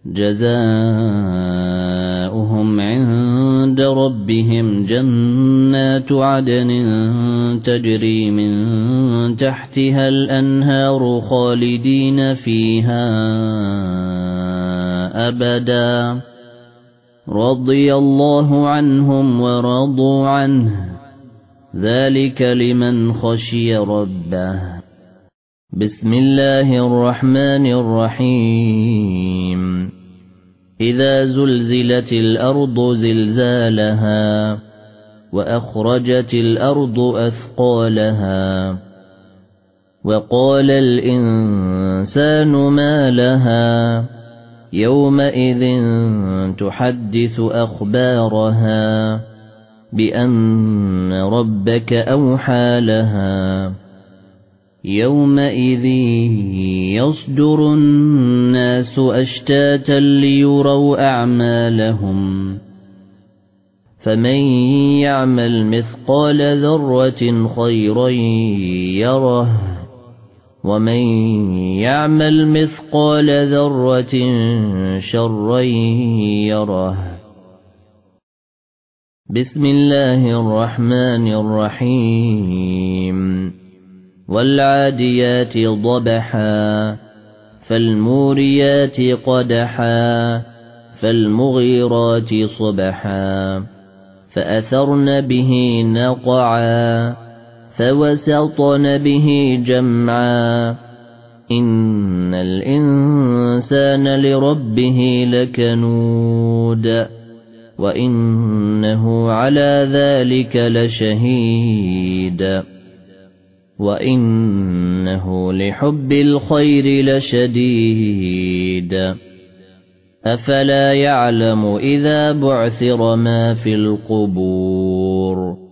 جزاؤهم عند ربهم جنات عدن تجري من تحتها الأنهار خالدين فيها أبدا رضي الله عنهم ورضوا عنه ذلك لمن خشي ربه. بسم الله الرحمن الرحيم. إذا زلزلت الأرض زلزالها وأخرجت الأرض أثقالها وقال الإنسان ما لها يومئذ تحدث أخبارها بأن ربك أوحى لها يومئذ يصدر الناس أشتاتا ليروا أعمالهم فمن يعمل مثقال ذرة خيرا يره ومن يعمل مثقال ذرة شرا يره. بسم الله الرحمن الرحيم. والعاديات ضبحا فالموريات قدحا فالمغيرات صبحا فأثرن به نقعا فوسطن به جمعا إن الإنسان لربه لكنود وإنه على ذلك لشهيد وإنه لحب الخير لشديد أفلا يعلم إذا بعثر ما في القبور